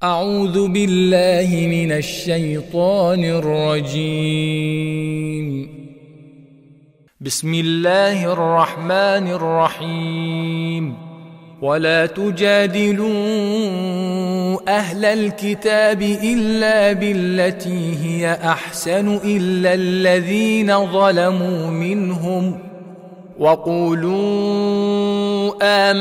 أعوذ بالله من الشيطان الرجيم. بسم الله الرحمن الرحيم. ولا تجادلوا أهل الكتاب إلا بالتي هي أحسن إلا الذين ظلموا منهم وقولوا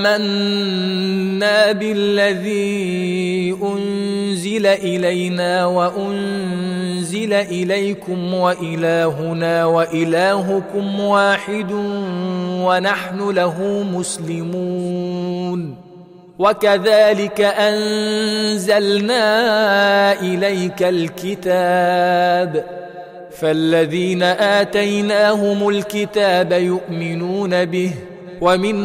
آمنا بالذي أنزل إلينا وأنزل إليكم وإلهنا وإلهكم واحد ونحن له مسلمون وكذلك أنزلنا إليك الكتاب فالذين آتيناهم الكتاب يؤمنون به ومن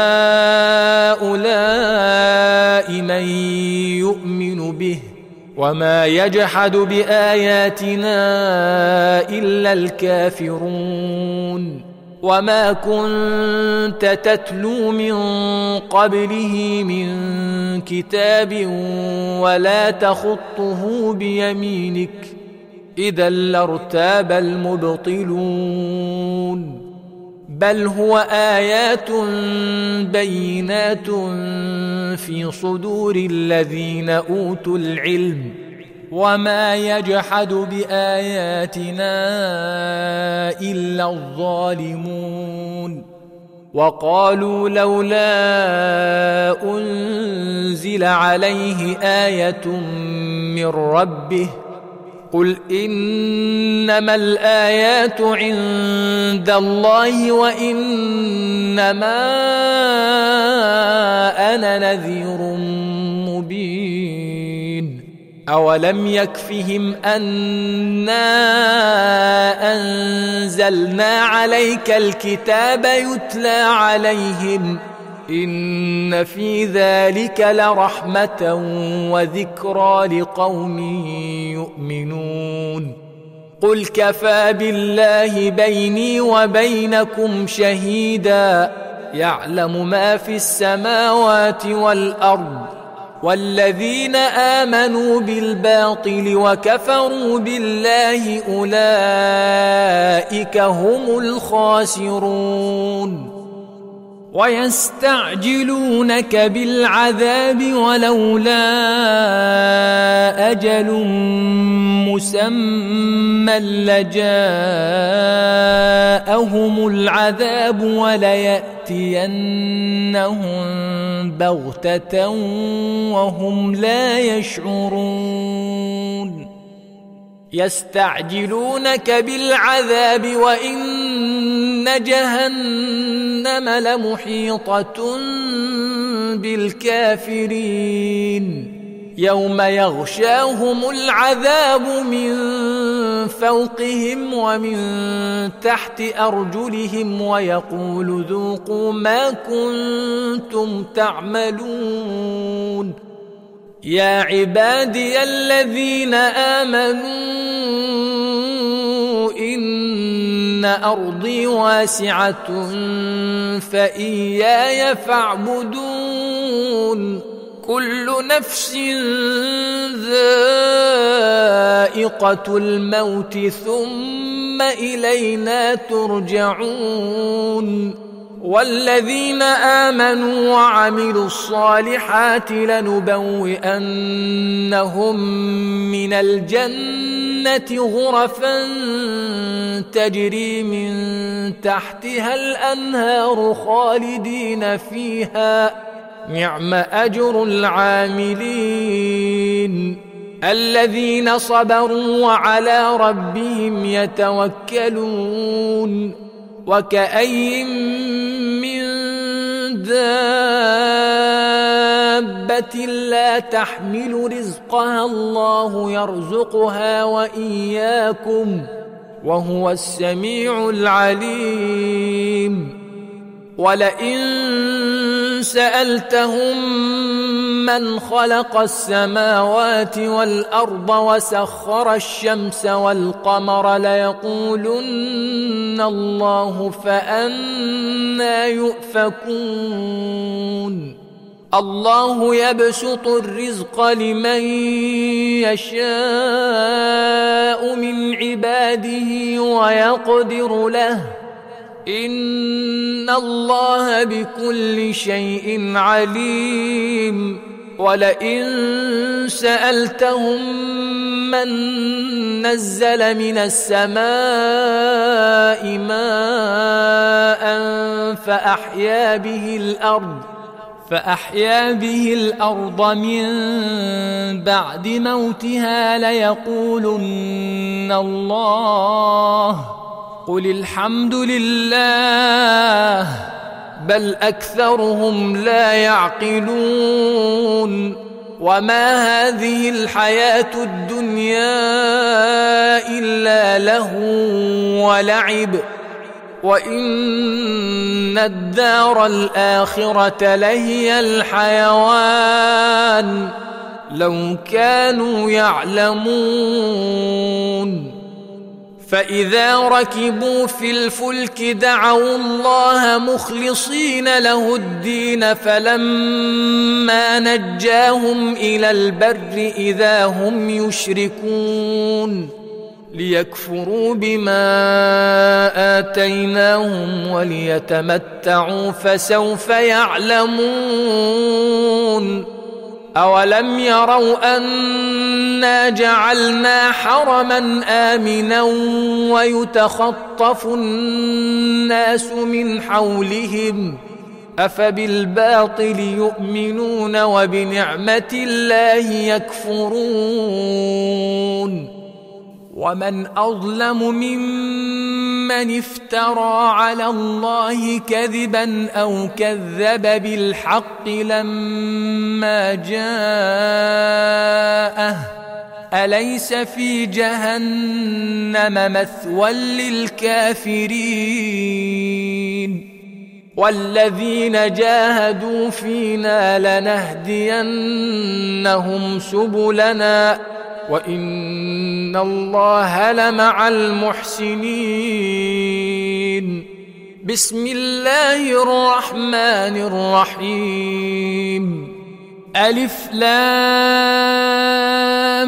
هؤلاء من يؤمن به وما يجحد بآياتنا إلا الكافرون وما كنت تتلو من قبله من كتاب ولا تخطه بيمينك إذا لارتاب المبطلون بل هو آيات بينات في صدور الذين أوتوا العلم وما يجحد بآياتنا إلا الظالمون وقالوا لولا أنزل عليه آية من ربه قل إنما الآيات عند الله وإنما أنا نذير مبين أولم يكفهم أنا أنزلنا عليك الكتاب يتلى عليهم إن في ذلك لرحمة وذكرى لقوم يؤمنون قل كفى بالله بيني وبينكم شهيدا يعلم ما في السماوات والأرض والذين آمنوا بالباطل وكفروا بالله أولئك هم الخاسرون ويستعجلونك بالعذاب ولولا أجل مسمى لجاءهم العذاب وليأتينهم بغتة وهم لا يشعرون يستعجلونك بالعذاب وإن جهنم لمحيطة بالكافرين يوم يغشاهم العذاب من فوقهم ومن تحت أرجلهم ويقول ذوقوا ما كنتم تعملون يا عبادي الذين آمنوا إن أرضي واسعة فإياي فاعبدون كل نفس ذائقة الموت ثم إلينا ترجعون والذين آمنوا وعملوا الصالحات لنبوئنهم من الجنة غرفا تجري من تحتها الأنهار خالدين فيها نعم أجر العاملين الذين صبروا وعلى ربهم يتوكلون وكأي من دابة لا تحمل رزقها الله يرزقها وإياكم وهو السميع العليم ولئن سألتهم من خلق السماوات والأرض وسخر الشمس والقمر ليقولن الله فأنى يؤفكون الله يبسط الرزق لمن يشاء من عباده ويقدر له إن الله بكل شيء عليم ولئن سألتهم من نزل من السماء ماء فأحيا به الأرض من بعد موتها ليقولن الله قل الحمد لله بل أكثرهم لا يعقلون وما هذه الحياة الدنيا إلا لهو ولعب وإن الدار الآخرة لهي الحيوان لو كانوا يعلمون فإذا ركبوا في الفلك دعوا الله مخلصين له الدين فلما نجاهم إلى البر إذا هم يشركون ليكفروا بما آتيناهم وليتمتعوا فسوف يعلمون أولم يروا أنا جعلنا حرما آمنا ويتخطف الناس من حولهم أفبالباطل يؤمنون وبنعمة الله يكفرون ومن أظلم ممن افترى على الله كذبا أو كذب بالحق لما جاءه أليس في جهنم مثوى للكافرين والذين جاهدوا فينا لنهدينهم سبلنا وإن الله لمع المحسنين بسم الله الرحمن الرحيم ألف لام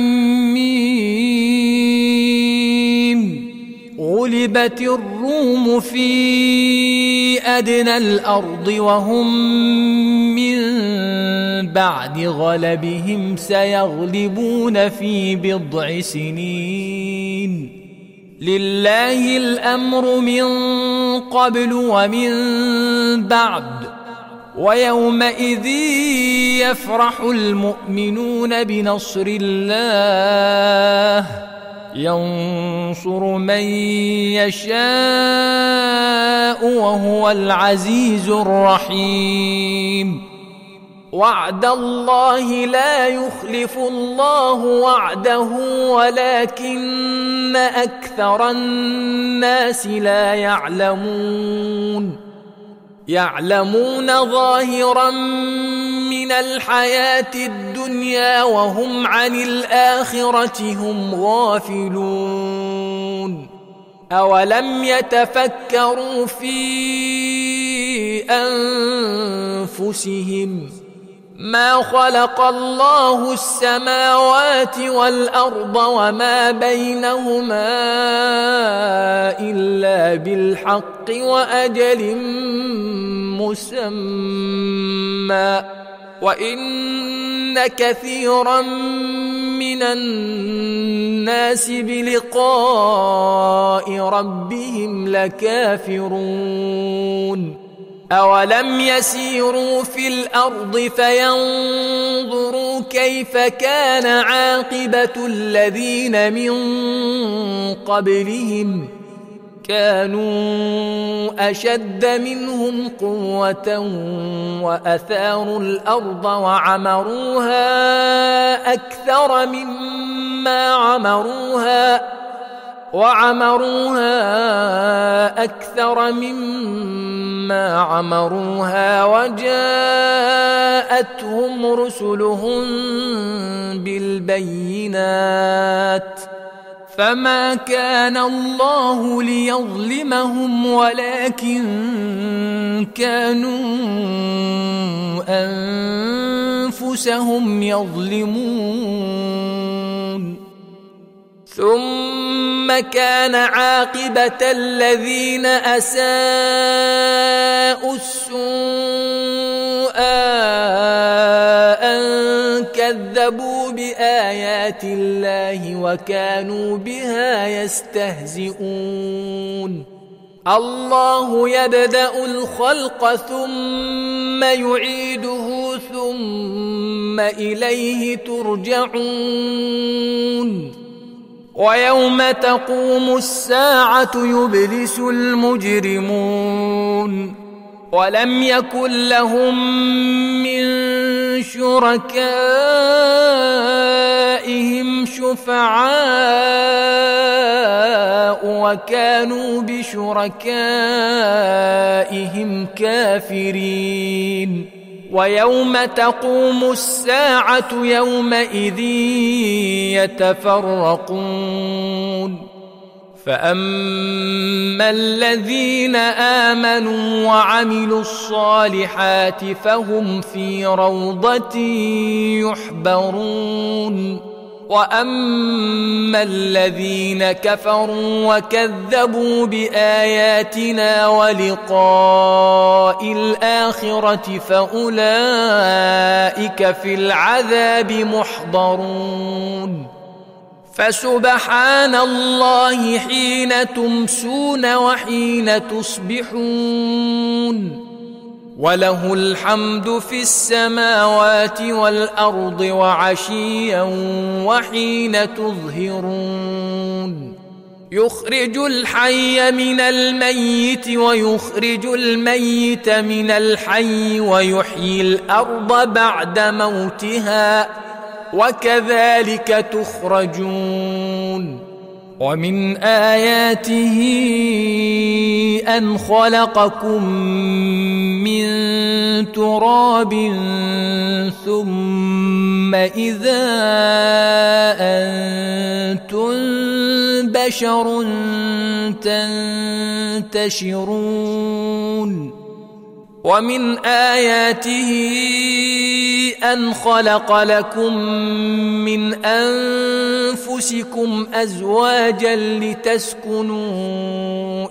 ميم غلبت الروم في أدنى الأرض وهم من بعد غلبهم سيغلبون في بضع سنين لله الأمر من قبل ومن بعد ويومئذ يفرح المؤمنون بنصر الله ينصر من يشاء وهو العزيز الرحيم وعد الله لا يخلف الله وعده ولكن أكثر الناس لا يعلمون ظاهرا من الحياة الدنيا وهم عن الآخرة هم غافلون أولم يتفكروا في أنفسهم ما خلق الله السماوات والأرض وما بينهما إلا بالحق وأجل مسمى وإن كثيرا من الناس بلقاء ربهم لكافرون أولم يسيروا في الأرض فينظروا كيف كان عاقبة الذين من قبلهم كانوا أشد منهم قوة وأثاروا الأرض وعمروها أكثر مما عمروها وجاءتهم رسلهم بالبينات فما كان الله ليظلمهم ولكن كانوا أنفسهم يظلمون. ثم كان عاقبة الذين أساءوا السوء أن كذبوا بآيات الله وكانوا بها يستهزئون. الله يبدأ الخلق ثم يعيده ثم إليه ترجعون. ويوم تقوم الساعة يبلس المجرمون ولم يكن لهم من شركائهم شفعاء وكانوا بشركائهم كافرين. ويوم تقوم الساعة يومئذ يتفرقون. فأما الذين آمنوا وعملوا الصالحات فهم في روضة يحبرون. وأما الذين كفروا وكذبوا بآياتنا ولقاء الآخرة فأولئك في العذاب محضرون. فسبحان الله حين تمسون وحين تصبحون وله الحمد في السماوات والأرض وعشيا وحين تظهرون. يخرج الحي من الميت ويخرج الميت من الحي ويحيي الأرض بعد موتها وكذلك تخرجون. ومن آياته أن خلقكم من تراب ثم إذا أنتم بشر تنتشرون. ومن آياته أن خلق لكم من أنفسكم أزواجا لتسكنوا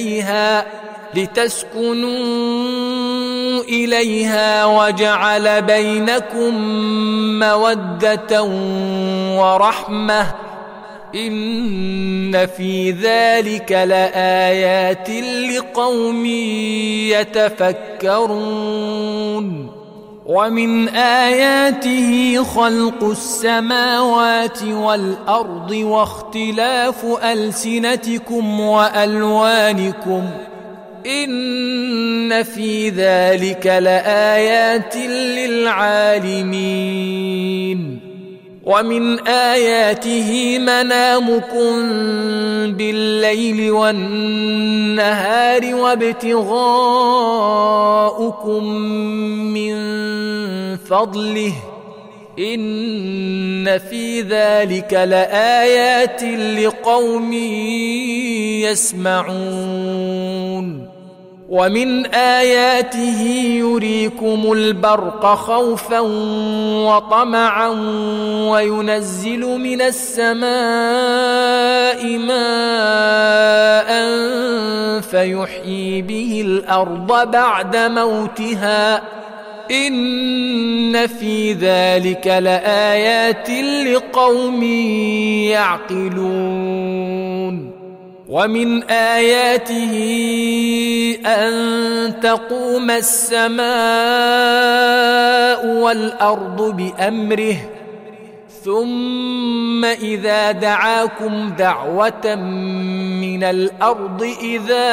إليها وجعل بينكم مودة ورحمة إن في ذلك لآيات لقوم يتفكرون. ومن آياته خلق السماوات والأرض واختلاف ألسنتكم وألوانكم إن في ذلك لآيات للعالمين. ومن آياته منامكم بالليل والنهار وابتغاؤكم من فضله إن في ذلك لآيات لقوم يسمعون. ومن آياته يريكم البرق خوفا وطمعا وينزل من السماء ماء فيحيي به الأرض بعد موتها إن في ذلك لآيات لقوم يعقلون. ومن آياته أن تقوم السماء والأرض بأمره ثم إذا دعاكم دعوة من الأرض إذا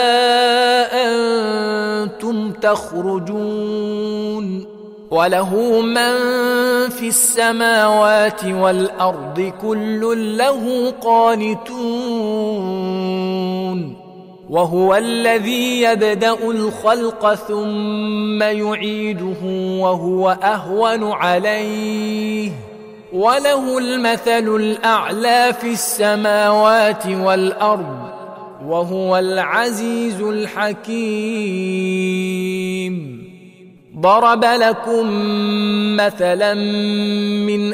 أنتم تخرجون. وله من في السماوات والأرض كل له قانتون. وهو الذي يبدأ الخلق ثم يعيده وهو أهون عليه وله المثل الأعلى في السماوات والأرض وهو العزيز الحكيم. ضرب لكم مثلا من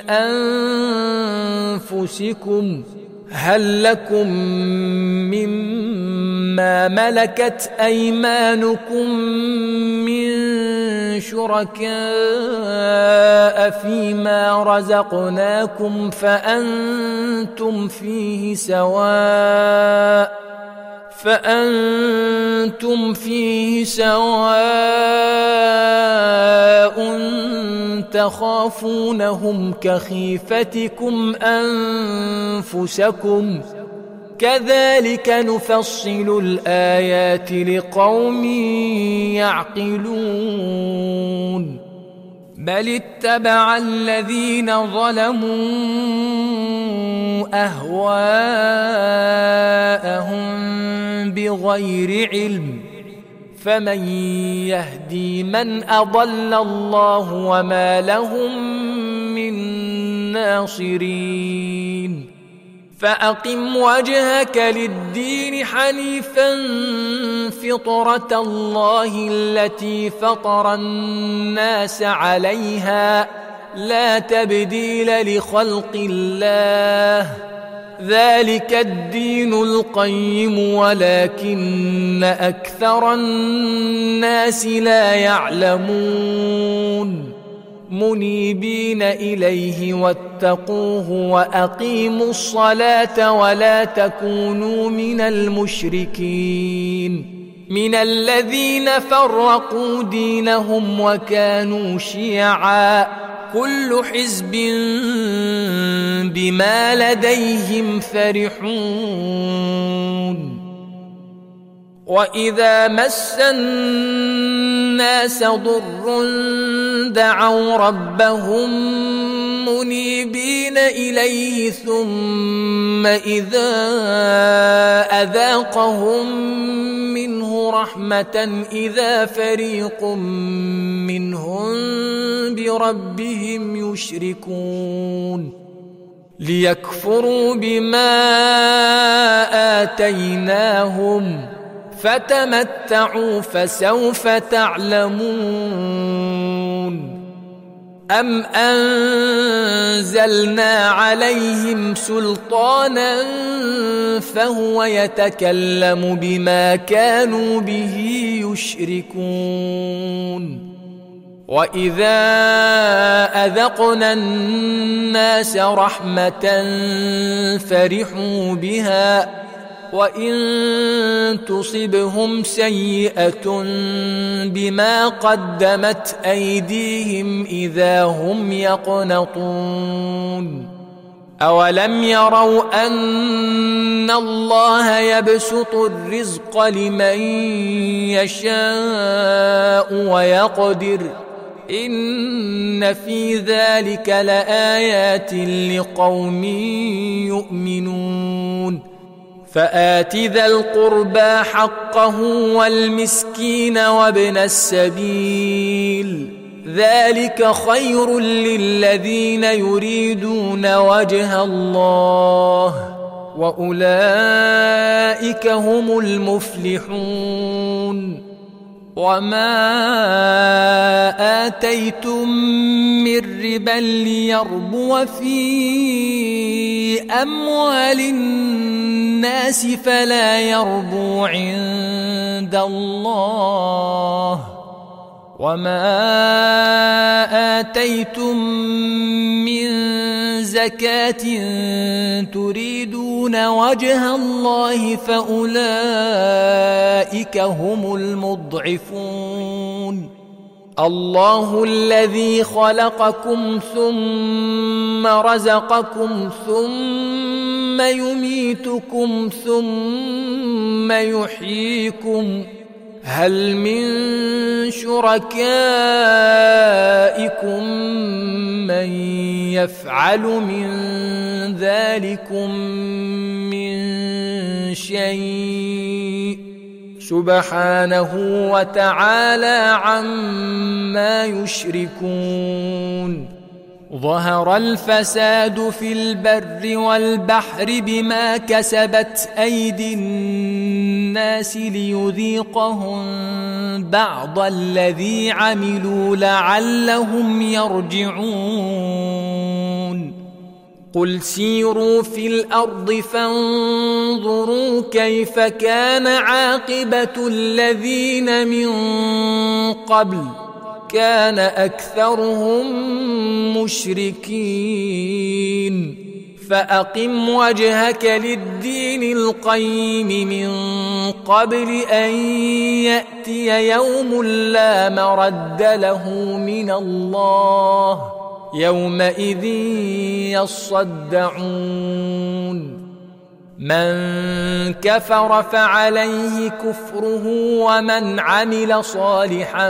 أنفسكم هل لكم مما ملكت أيمانكم من شركاء فيما رزقناكم فأنتم فيه سواء تخافونهم كخيفتكم أنفسكم كذلك نفصل الآيات لقوم يعقلون. بل اتبع الذين ظلموا أهواءهم بغير علم فمن يهدي من أضل الله وما لهم من ناصرين. فأقم وجهك للدين حنيفا فطرة الله التي فطر الناس عليها لا تبديل لخلق الله ذلك الدين القيم ولكن أكثر الناس لا يعلمون. منيبين إليه واتقوه وأقيموا الصلاة ولا تكونوا من المشركين من الذين فرقوا دينهم وكانوا شيعا كل حزب بما لديهم فرحون. وإذا مس الناس ضر دعوا ربهم منيبين إليه ثم إذا أذاقهم منه رحمة إذا فريق منهم بربهم يشركون ليكفروا بما آتيناهم فتمتعوا فسوف تعلمون. أم أنزلنا عليهم سلطانا فهو يتكلم بما كانوا به يشركون. وإذا أذقنا الناس رحمة فرحوا بها وإن تصبهم سيئة بما قدمت أيديهم إذا هم يقنطون. أولم يروا أن الله يبسط الرزق لمن يشاء ويقدر إن في ذلك لآيات لقوم يؤمنون. فآت ذا القربى حقه والمسكين وابن السبيل ذلك خير للذين يريدون وجه الله وأولئك هم المفلحون. وما آتيتم من ربا ليربو في أموال الناس فلا يربو عند الله وما آتيتم من زكاة تريدون وجه الله فأولئك هم المضعفون. الله الذي خلقكم ثم رزقكم ثم يميتكم ثم يحييكم هل من شركائكم من يفعل من ذلكم من شيء سبحانه وتعالى عما يشركون. ظهر الفساد في البر والبحر بما كسبت أيدي الناس ليذيقهم بعض الذي عملوا لعلهم يرجعون قل سيروا في الأرض فانظروا كيف كان عاقبة الذين من قبل كان أكثرهم مشركين فأقم وجهك للدين القيم من قبل أن يأتي يوم لا مرد له من الله يومئذ يصدعون من كفر فعليه كفره ومن عمل صالحا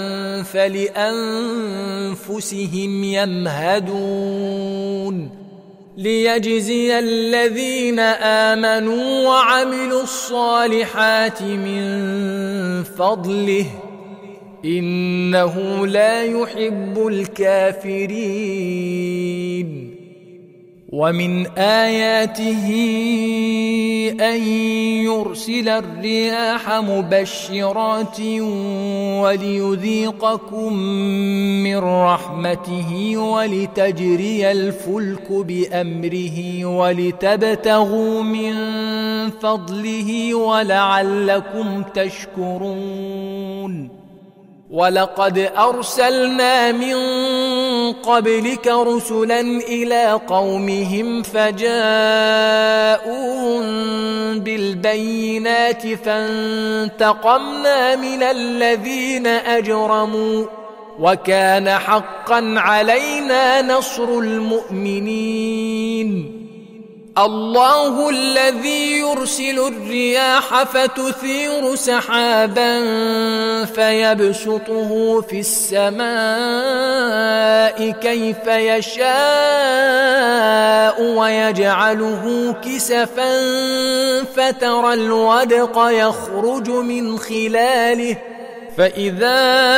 فلأنفسهم يمهدون ليجزي الذين آمنوا وعملوا الصالحات من فضله إنه لا يحب الكافرين ومن آياته أن يرسل الرياح مبشرات وليذيقكم من رحمته ولتجري الفلك بأمره ولتبتغوا من فضله ولعلكم تشكرون ولقد أرسلنا من قبلك رسلا إلى قومهم فجاءوهم بالبينات فانتقمنا من الذين أجرموا وكان حقا علينا نصر المؤمنين الله الذي يرسل الرياح فتثير سحابا فيبسطه في السماء كيف يشاء ويجعله كسفا فترى الودق يخرج من خلاله فإذا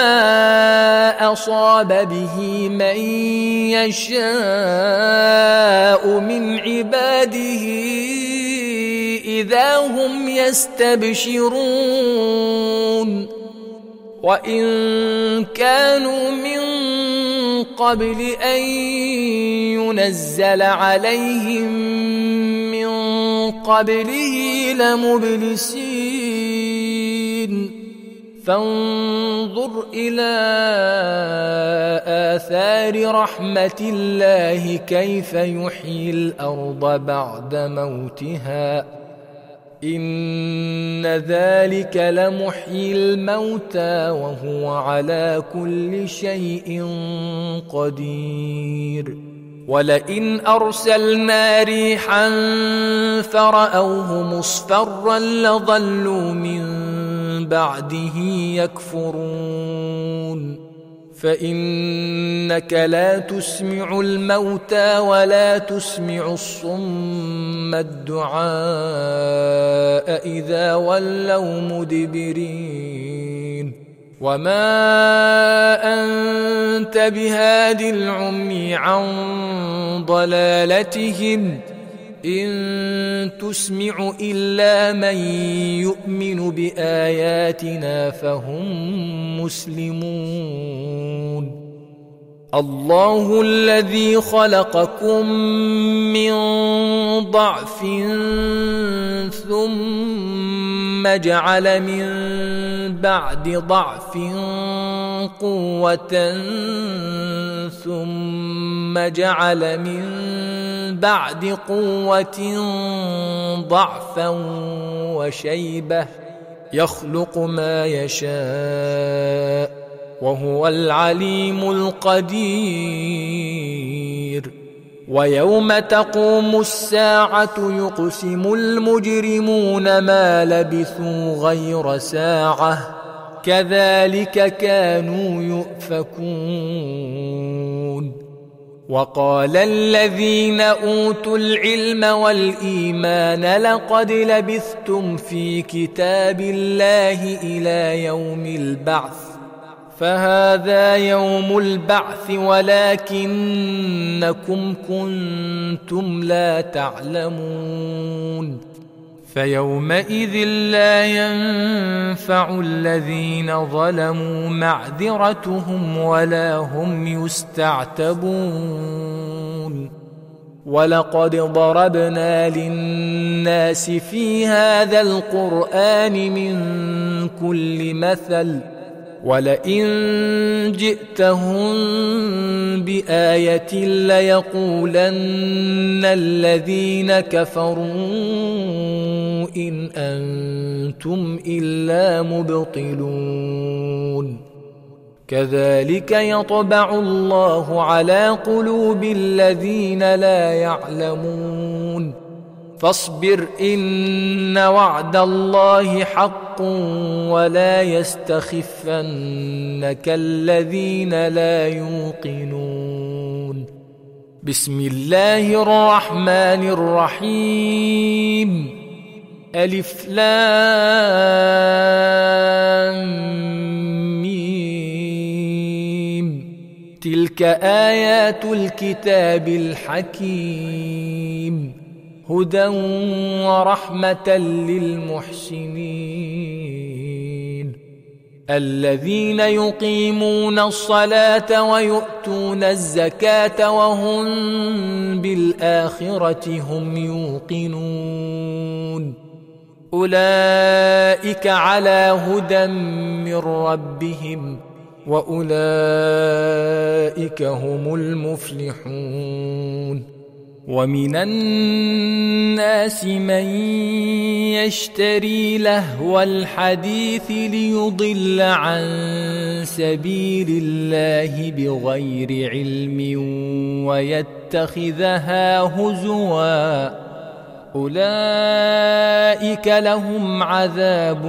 أصاب به من يشاء من عباده إذا هم يستبشرون وإن كانوا من قبل أن ينزل عليهم من قبله لمبلسين فانظر إلى آثار رحمة الله كيف يحيي الأرض بعد موتها إن ذلك لمحيي الموتى وهو على كل شيء قدير ولئن أرسلنا ريحا فرأوه مصفرا لظلوا من بعده يكفرون فإنك لا تسمع الموتى ولا تسمع الصم الدعاء إذا ولوا مدبرين وما أنت بهاد العمي عن ضلالتهم إن تسمع إلا من يؤمن بآياتنا فهم مسلمون الله الذي خلقكم من ضعف ثم جعل من بعد ضعف قوة ثم جعل من بعد قوة ضعفا وشيبة يخلق ما يشاء وهو العليم القدير ويوم تقوم الساعة يقسم المجرمون ما لبثوا غير ساعة كذلك كانوا يؤفكون وقال الذين أوتوا العلم والإيمان لقد لبثتم في كتاب الله إلى يوم البعث فهذا يوم البعث ولكنكم كنتم لا تعلمون فيومئذ لا ينفع الذين ظلموا معذرتهم ولا هم يستعتبون ولقد ضربنا للناس في هذا القرآن من كل مثل ولئن جئتهم بآية ليقولن الذين كفروا إن أنتم إلا مبطلون كذلك يطبع الله على قلوب الذين لا يعلمون فاصبر إن وعد الله حق ولا يستخفنك الذين لا يوقنون بسم الله الرحمن الرحيم ألف لام ميم تلك آيات الكتاب الحكيم هدى ورحمة للمحسنين الذين يقيمون الصلاة ويؤتون الزكاة وهم بالآخرة هم يوقنون أولئك على هدى من ربهم وأولئك هم المفلحون ومن الناس من يشتري لهو الحديث ليضل عن سبيل الله بغير علم ويتخذها هزوا أولئك لهم عذاب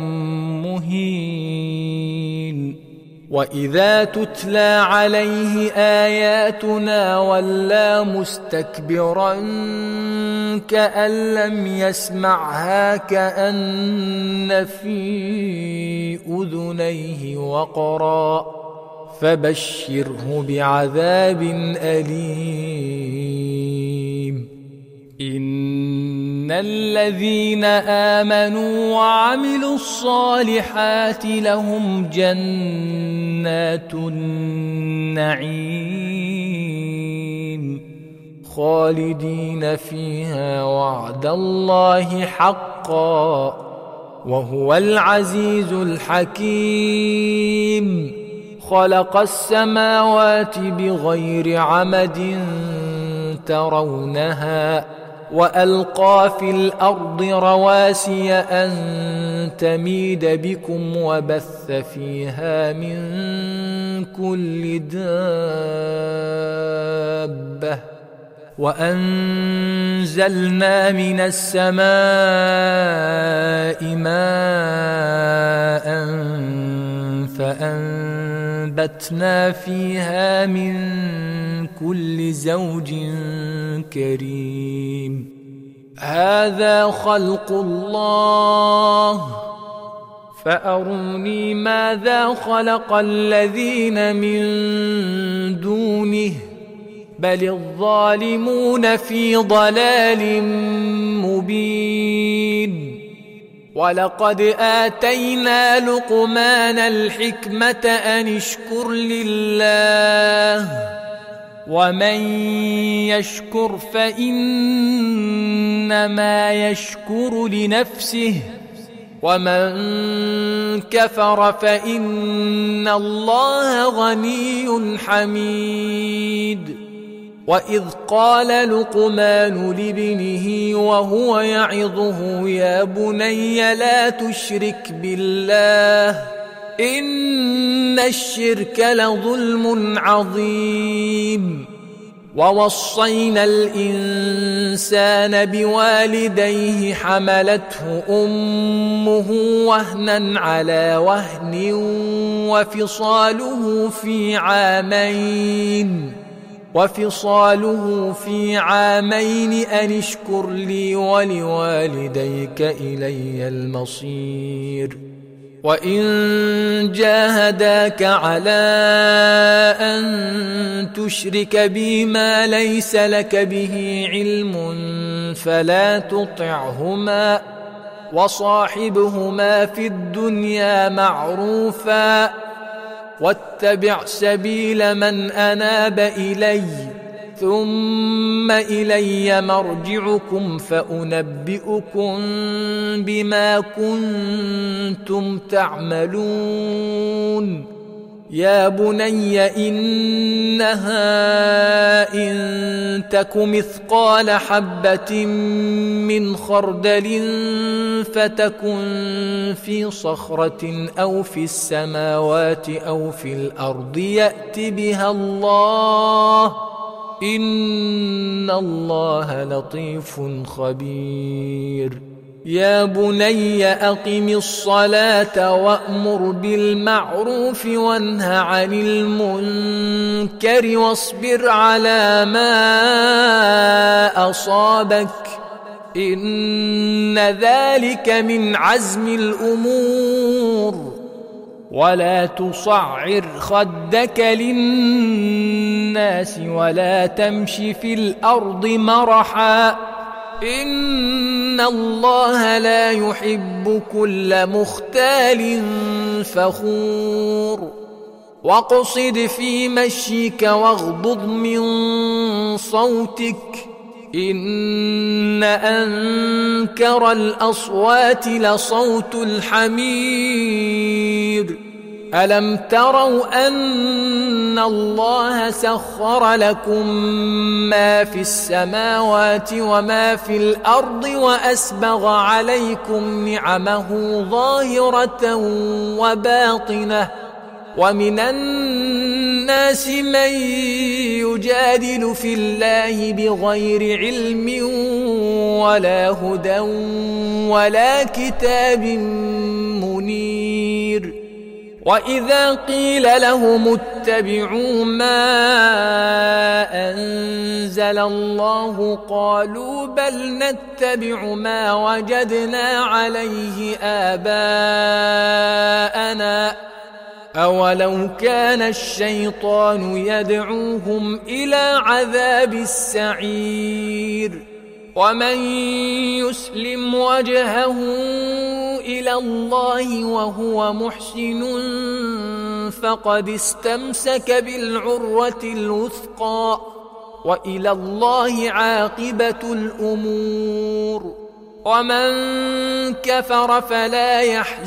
مهين وإذا تتلى عليه آياتنا ولى مستكبرا كأن لم يسمعها كأن في أذنيه وقرا فبشره بعذاب أليم إن الذين آمنوا وعملوا الصالحات لهم جنات النعيم خالدين فيها وعد الله حقا وهو العزيز الحكيم خلق السماوات بغير عمد ترونها وألقى في الأرض رواسي أن تميد بكم وبث فيها من كل دابة وأنزلنا من السماء ماء فأنبتنا فيها من كل زوج كريم هذا خلق الله فأروني ماذا خلق الذين من دونه بل الظالمون في ضلال مبين ولقد آتينا لقمان الحكمة أن اشكر لله ومن يشكر فإنما يشكر لنفسه ومن كفر فإن الله غني حميد وإذ قال لقمان لابنه وهو يعظه يا بني لا تشرك بالله إن الشرك لظلم عظيم ووصينا الإنسان بوالديه حملته أمه وهنا على وهن وفصاله في عامين أن اشكر لي ولوالديك إلي المصير وإن جاهداك على أن تشرك بي ما ليس لك به علم فلا تطعهما وصاحبهما في الدنيا معروفا واتبع سبيل من أناب إلي ثم إلي مرجعكم فأنبئكم بما كنتم تعملون يا بني إنها إن تك مثقال حبة من خردل فتكن في صخرة أو في السماوات أو في الأرض يأت بها الله إن الله لطيف خبير يا بني أقم الصلاة وأمر بالمعروف وانه عن المنكر واصبر على ما أصابك إن ذلك من عزم الأمور ولا تصعر خدك للناس ولا تمش في الأرض مرحا إن الله لا يحب كل مختال فخور واقصد في مشيك واغضض من صوتك إن أنكر الأصوات لصوت الحمير ألم تروا أن الله سخر لكم ما في السماوات وما في الأرض وأسبغ عليكم نعمه ظاهرة وباطنة ومن الناس من يجادل في الله بغير علم ولا هدى ولا كتاب منير وإذا قيل لهم اتبعوا ما أنزل الله قالوا بل نتبع ما وجدنا عليه آباءنا أولو كان الشيطان يدعوهم إلى عذاب السعير ومن يسلم وجهه إلى الله وهو محسن فقد استمسك بالعروة الوثقى وإلى الله عاقبة الأمور ومن كفر فلا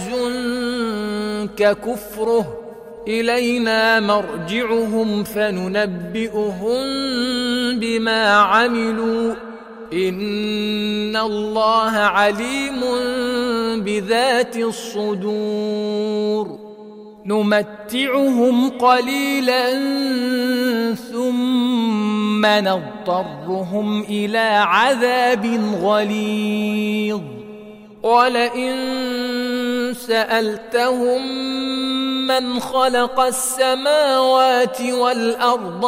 يحزنك كفره إلينا مرجعهم فننبئهم بما عملوا إن الله عليم بذات الصدور نمتعهم قليلا ثم نضطرهم إلى عذاب غليظ ولئن سألتهم من خلق السماوات والأرض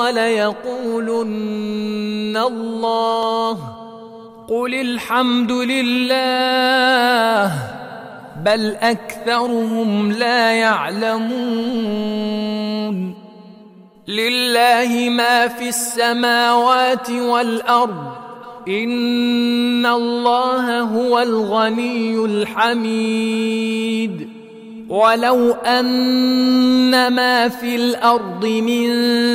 ليقولن الله قل الحمد لله بل أكثرهم لا يعلمون لله ما في السماوات والأرض إن الله هو الغني الحميد ولو أن ما في الأرض من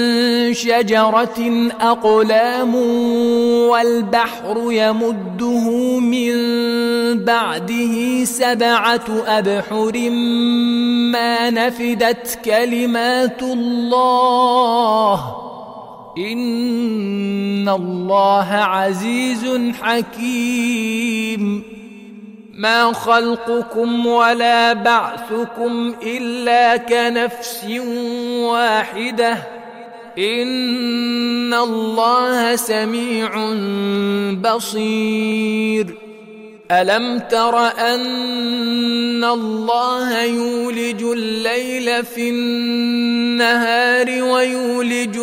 شجرة أقلام والبحر يمده من بعده 7 أبحر ما نفدت كلمات الله إن الله عزيز حكيم ما خلقكم ولا بعثكم إلا كنفس واحدة إن الله سميع بصير ألم تر أن الله يولج الليل في النهار ويولج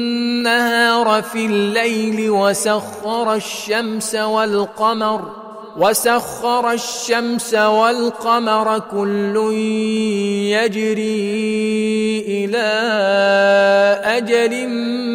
النهار في الليل وسخر الشمس والقمر وسخر الشمس والقمر كل يجري إلى أجل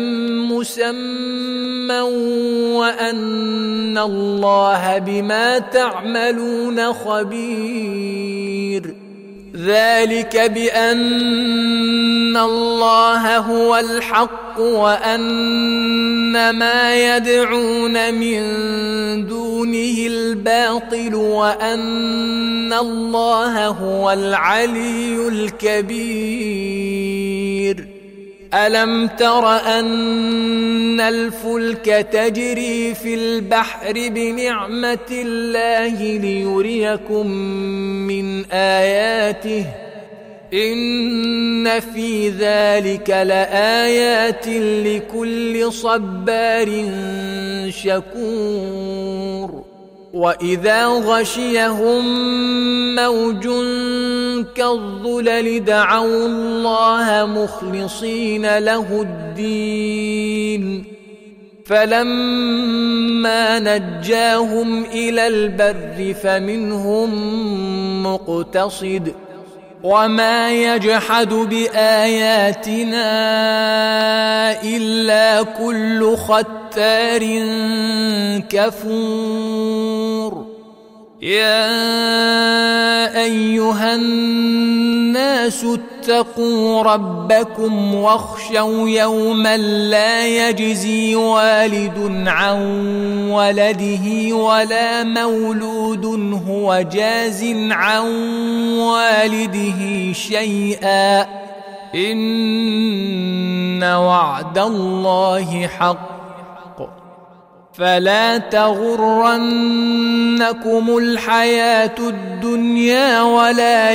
مسمى وأن الله بما تعملون خبير. ذلك بأن الله هو الحق وأن ما يدعون من دونه الباطل وأن الله هو العلي الكبير. ألم تر أن الفلك تجري في البحر بنعمة الله ليريكم من آياته إن في ذلك لآيات لكل صبار شكور. وإذا غشيهم موج كالظلل دعوا الله مخلصين له الدين فلما نجاهم إلى البر فمنهم مقتصد وما يجحد بآياتنا إلا كل ختار كفور. يا أيها الناس اتقوا ربكم واخشوا يوما لا يجزي والد عن ولده ولا مولود هو جاز عن والده شيئا إن وعد الله حق فلا تغرنكم الحياة الدنيا ولا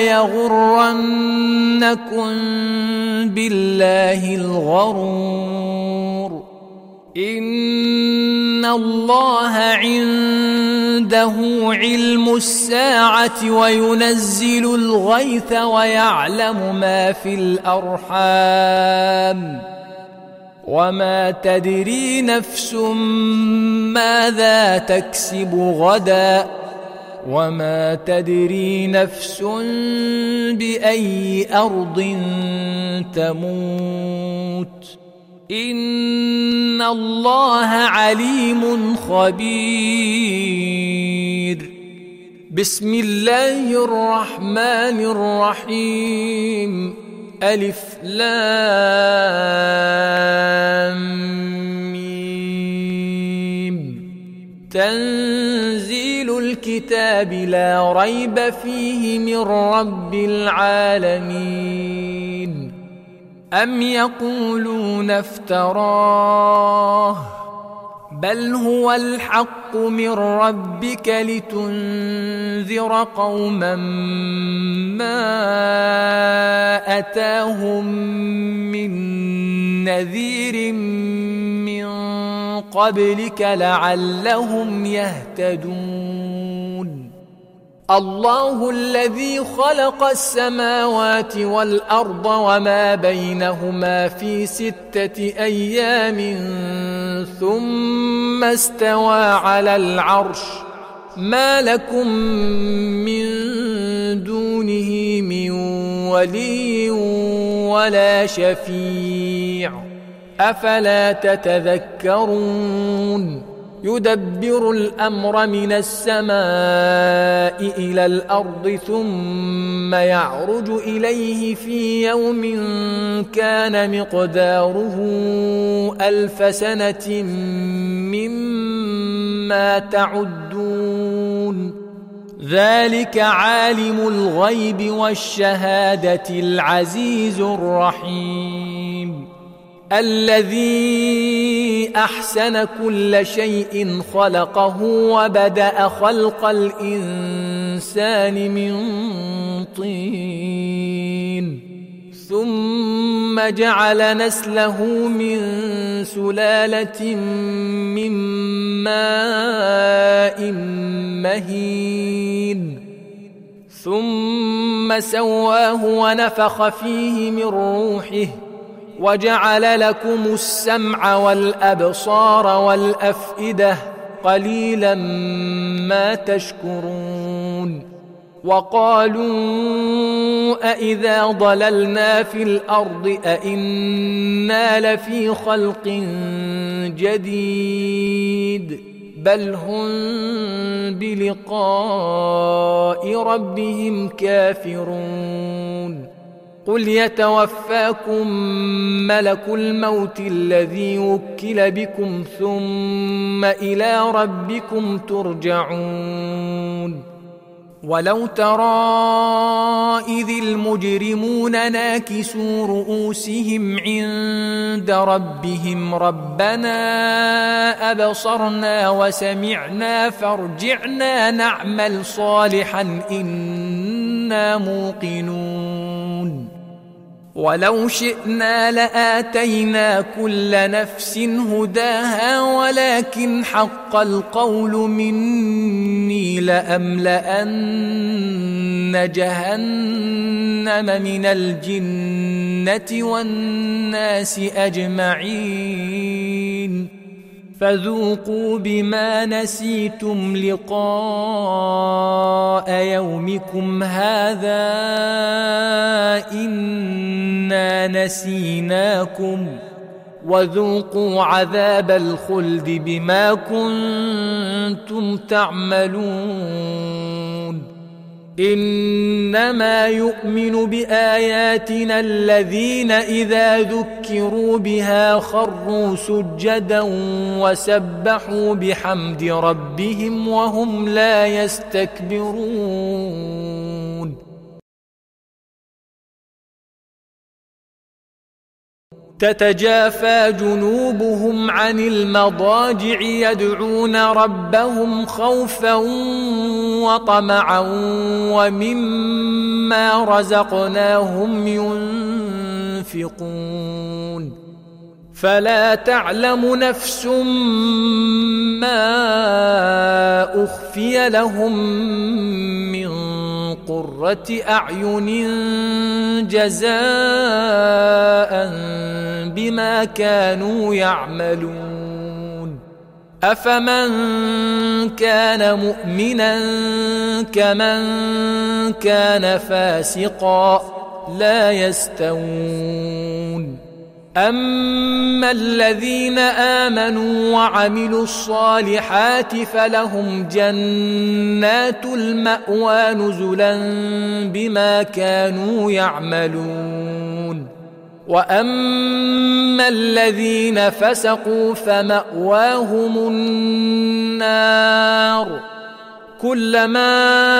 يغرنكم بالله الغرور. إن الله عنده علم الساعة وينزل الغيث ويعلم ما في الأرحام وما تدري نفس ماذا تكسب غدا وما تدري نفس بأي أرض تموت إن الله عليم خبير. بسم الله الرحمن الرحيم. ألف لام ميم. تنزيل الكتاب لا ريب فيه من رب العالمين. أم يقولون افتراه بل هو الحق من ربك لتنذر قوما ما أتاهم من نذير من قبلك لعلهم يهتدون. الله الذي خلق السماوات والأرض وما بينهما في 6 أيام ثم استوى على العرش ما لكم من دونه من ولي ولا شفيع أفلا تتذكرون. يدبر الأمر من السماء إلى الأرض ثم يعرج إليه في يوم كان مقداره 1000 سنة مما تعدون. ذلك عالم الغيب والشهادة العزيز الرحيم. الذي أحسن كل شيء خلقه وبدأ خلق الإنسان من طين ثم جعل نسله من سلالة من ماء مهين ثم سواه ونفخ فيه من روحه وجعل لكم السمع والأبصار والأفئدة قليلا ما تشكرون وقالوا أإذا ضللنا في الأرض أإنا لفي خلق جديد بل هم بلقاء ربهم كافرون قل يتوفاكم ملك الموت الذي وكل بكم ثم إلى ربكم ترجعون ولو ترى إذ المجرمون ناكسوا رؤوسهم عند ربهم ربنا أبصرنا وسمعنا فارجعنا نعمل صالحا إنا موقنون ولو شئنا لآتينا كل نفس هداها ولكن حق القول مني لأملأن جهنم من الجنة والناس أجمعين فذوقوا بما نسيتم لقاء يومكم هذا إنا نسيناكم وذوقوا عذاب الخلد بما كنتم تعملون إنما يؤمن بآياتنا الذين إذا ذكروا بها خروا سجدا وسبحوا بحمد ربهم وهم لا يستكبرون تتجافى جنوبهم عن المضاجع يدعون ربهم خوفا وطمعا ومما رزقناهم ينفقون فلا تعلم نفس ما أخفي لهم من قرة أعين جزاء بما كانوا يعملون أفمن كان مؤمنا كمن كان فاسقا لا يستوون أما الذين آمنوا وعملوا الصالحات فلهم جنات المأوى نزلا بما كانوا يعملون وأما الذين فسقوا فمأواهم النار كلما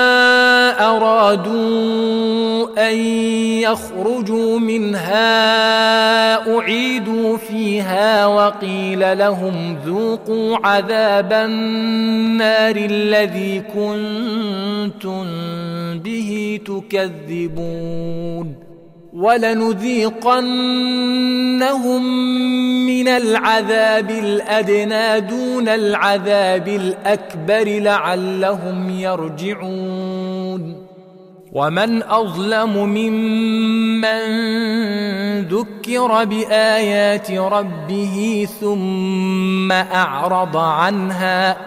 أرادوا أن يخرجوا منها أعيدوا فيها وقيل لهم ذوقوا عذاب النار الذي كنتم به تكذبون ولنذيقنهم من العذاب الأدنى دون العذاب الأكبر لعلهم يرجعون ومن أظلم ممن ذكر بآيات ربه ثم أعرض عنها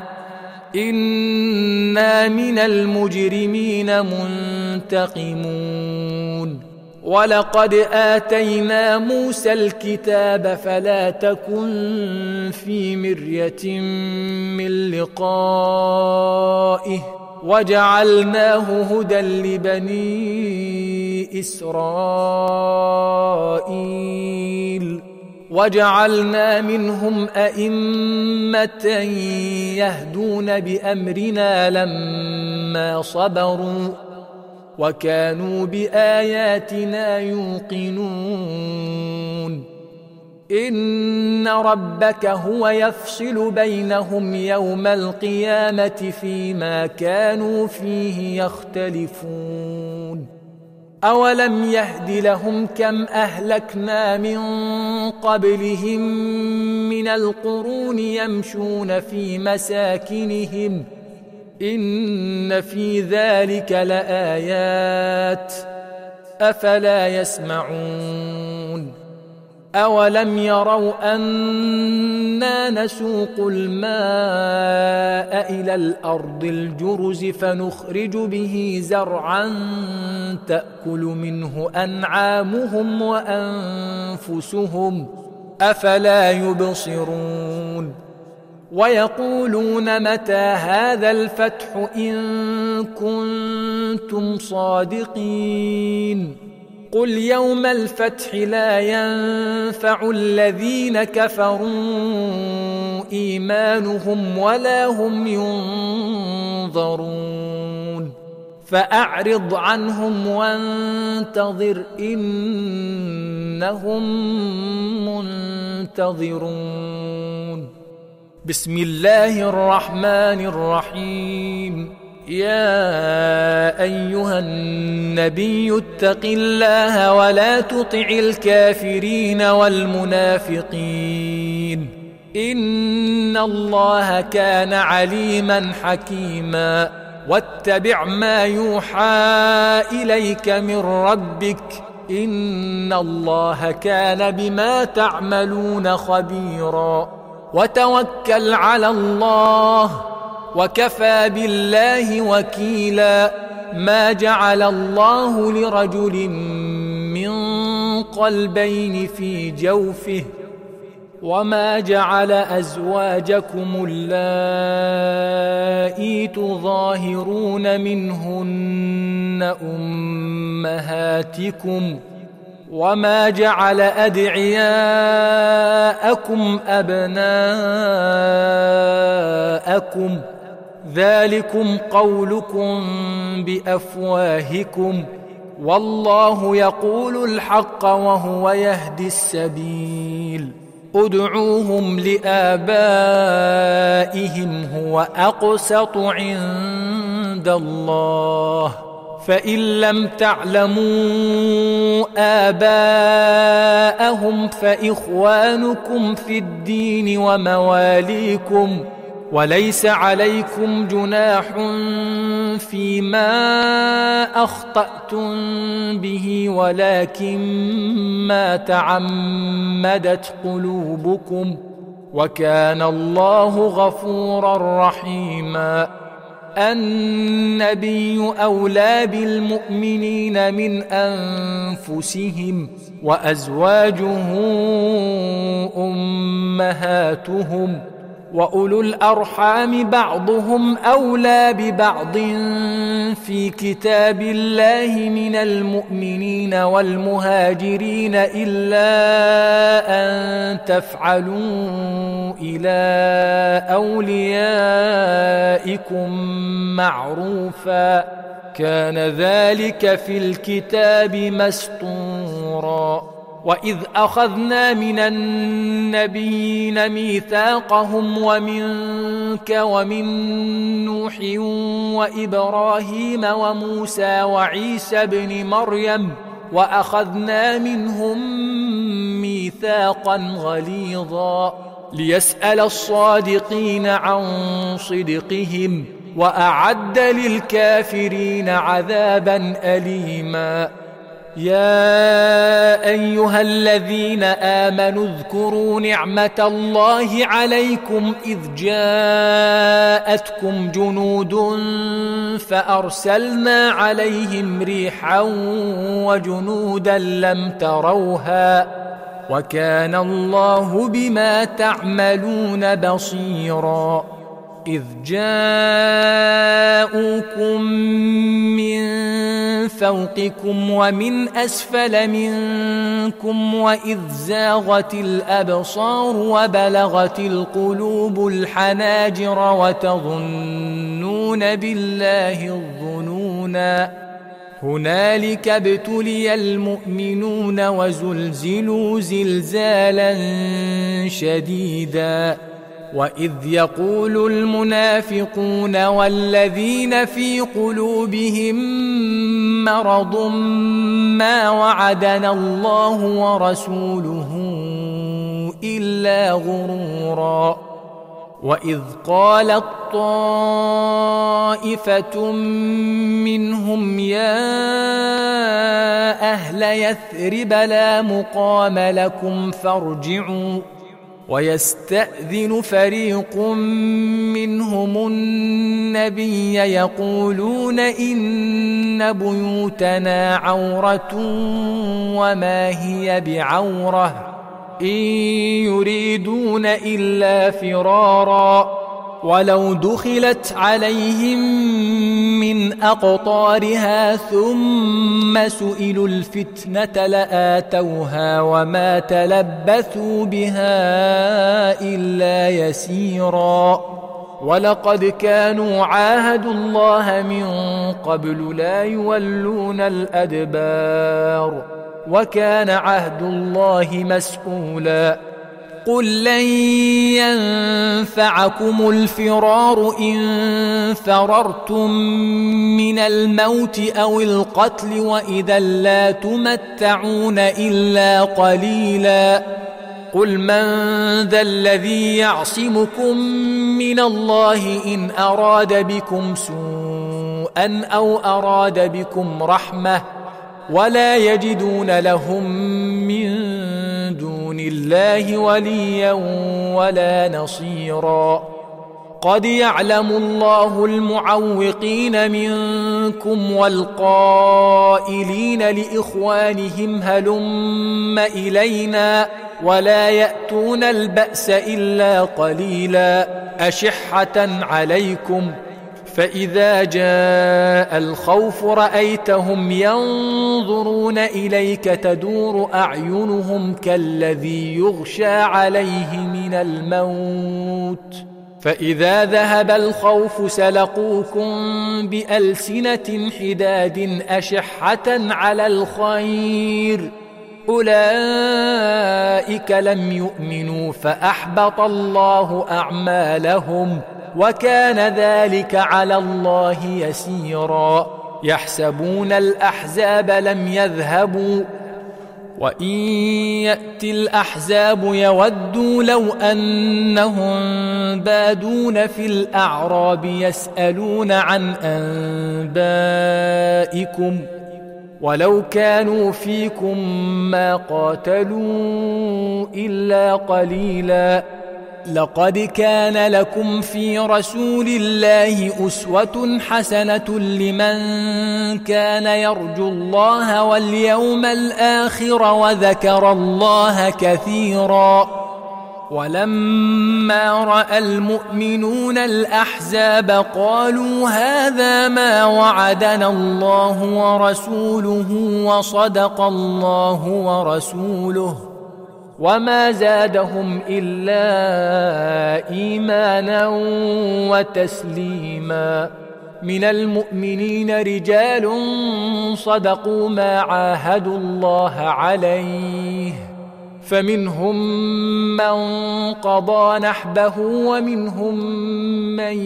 إنا من المجرمين منتقمون ولقد آتينا موسى الكتاب فلا تكن في مرية من لقائه وجعلناه هدى لبني إسرائيل وجعلنا منهم أئمة يهدون بأمرنا لما صبروا وكانوا بآياتنا يوقنون إن ربك هو يفصل بينهم يوم القيامة فيما كانوا فيه يختلفون أولم يهد لهم كم أهلكنا من قبلهم من القرون يمشون في مساكنهم إن في ذلك لآيات أفلا يسمعون أولم يروا أنا نسوق الماء إلى الأرض الجرز فنخرج به زرعا تأكل منه أنعامهم وأنفسهم أفلا يبصرون ويقولون متى هذا الفتح إن كنتم صادقين قل يوم الفتح لا ينفع الذين كفروا إيمانهم ولا هم ينظرون فأعرض عنهم وانتظر إنهم منتظرون بسم الله الرحمن الرحيم يا أيها النبي اتق الله ولا تطع الكافرين والمنافقين إن الله كان عليما حكيما واتبع ما يوحى إليك من ربك إن الله كان بما تعملون خبيرا وتوكل على الله وكفى بالله وكيلا ما جعل الله لرجل من قلبين في جوفه وما جعل أزواجكم اللائي تظاهرون منهن أمهاتكم وما جعل أدعياءكم أبناءكم ذلكم قولكم بأفواهكم والله يقول الحق وهو يهدي السبيل ادعوهم لآبائهم هو أقسط عند الله فإن لم تعلموا آباءهم فإخوانكم في الدين ومواليكم وليس عليكم جناح فيما أخطأتم به ولكن ما تعمدت قلوبكم وكان الله غفورا رحيما النبي أولى بالمؤمنين من أنفسهم وأزواجه أمهاتهم وأولو الأرحام بعضهم أولى ببعض في كتاب الله من المؤمنين والمهاجرين إلا أن تفعلوا إلى أوليائكم معروفا كان ذلك في الكتاب مسطورا وإذ أخذنا من النبيين ميثاقهم ومنك ومن نوح وإبراهيم وموسى وعيسى ابن مريم وأخذنا منهم ميثاقا غليظا ليسأل الصادقين عن صدقهم وأعد للكافرين عذابا أليما يا أيها الذين آمنوا اذكروا نعمة الله عليكم إذ جاءتكم جنود فأرسلنا عليهم ريحا وجنودا لم تروها وكان الله بما تعملون بصيرا إذ جاءوكم من فوقكم ومن أسفل منكم وإذ زاغت الأبصار وبلغت القلوب الحناجر وتظنون بالله الظنونا هنالك ابتلي المؤمنون وزلزلوا زلزالا شديدا وإذ يقول المنافقون والذين في قلوبهم مرض ما وعدنا الله ورسوله إلا غرورا وإذ قالت طائفة منهم يا أهل يثرب لا مقام لكم فارجعوا ويستأذن فريق منهم النبي يقولون إن بيوتنا عورة وما هي بعورة إن يريدون إلا فرارا ولو دخلت عليهم من أقطارها ثم سئلوا الفتنة لآتوها وما تلبثوا بها إلا يسيرا ولقد كانوا عاهدوا الله من قبل لا يولون الأدبار وكان عهد الله مسؤولا قل لن ينفعكم الفرار إن فررتم من الموت أو القتل وإذا لا تمتعون إلا قليلا قل من ذا الذي يعصمكم من الله إن أراد بكم سوءا أو أراد بكم رحمة ولا يجدون لهم من دون الله وليا ولا نصيرا قد يعلم الله المعوقين منكم والقائلين لإخوانهم هلم إلينا ولا يأتون البأس إلا قليلا أشحة عليكم فإذا جاء الخوف رأيتهم ينظرون إليك تدور أعينهم كالذي يغشى عليه من الموت فإذا ذهب الخوف سلقوكم بألسنة حداد أشحة على الخير أولئك لم يؤمنوا فأحبط الله أعمالهم وكان ذلك على الله يسيرا يحسبون الأحزاب لم يذهبوا وإن يأتي الأحزاب يودوا لو أنهم بادون في الأعراب يسألون عن أنبائكم ولو كانوا فيكم ما قاتلوا إلا قليلا لقد كان لكم في رسول الله أسوة حسنة لمن كان يرجو الله واليوم الآخر وذكر الله كثيرا ولما رأى المؤمنون الأحزاب قالوا هذا ما وعدنا الله ورسوله وصدق الله ورسوله وما زادهم إلا إيمانا وتسليما من المؤمنين رجال صدقوا ما عاهدوا الله عليه فمنهم من قضى نحبه ومنهم من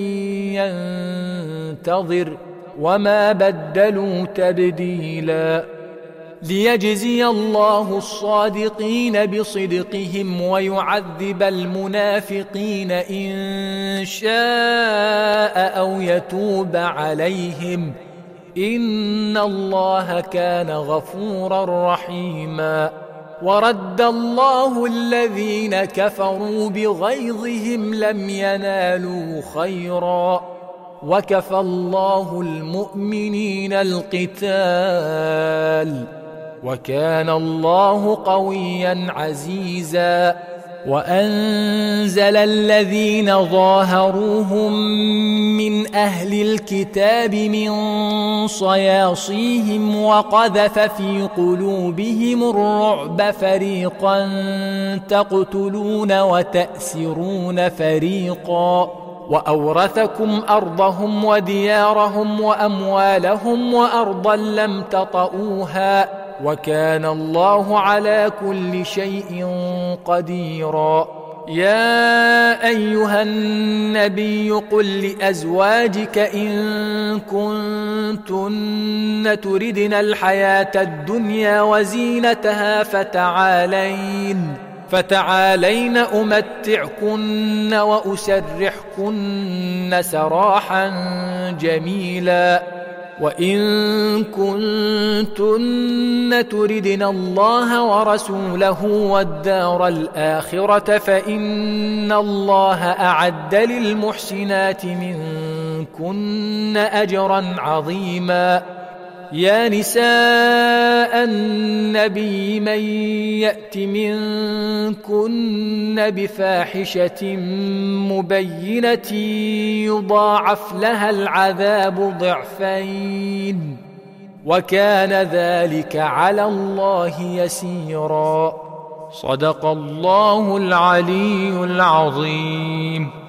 ينتظر وما بدلوا تبديلا ليجزي الله الصادقين بصدقهم ويعذب المنافقين إن شاء أو يتوب عليهم إن الله كان غفورا رحيما ورد الله الذين كفروا بغيظهم لم ينالوا خيرا وكفى الله المؤمنين القتال وكان الله قويا عزيزا وأنزل الذين ظاهروهم من أهل الكتاب من صياصيهم وقذف في قلوبهم الرعب فريقا تقتلون وتأسرون فريقا وأورثكم أرضهم وديارهم وأموالهم وأرضا لم تطئوها وكان الله على كل شيء قديرا يا أيها النبي قل لأزواجك إن كنتن تردن الحياة الدنيا وزينتها فتعالين أمتعكن وأسرحكن سراحا جميلا وإن كنتن تردن الله ورسوله والدار الآخرة فإن الله أعد للمحسنات منكن أجرا عظيما. يا نساء النبي من يأت منكن بفاحشة مبينة يضاعف لها العذاب ضعفين وكان ذلك على الله يسيرا. صدق الله العلي العظيم.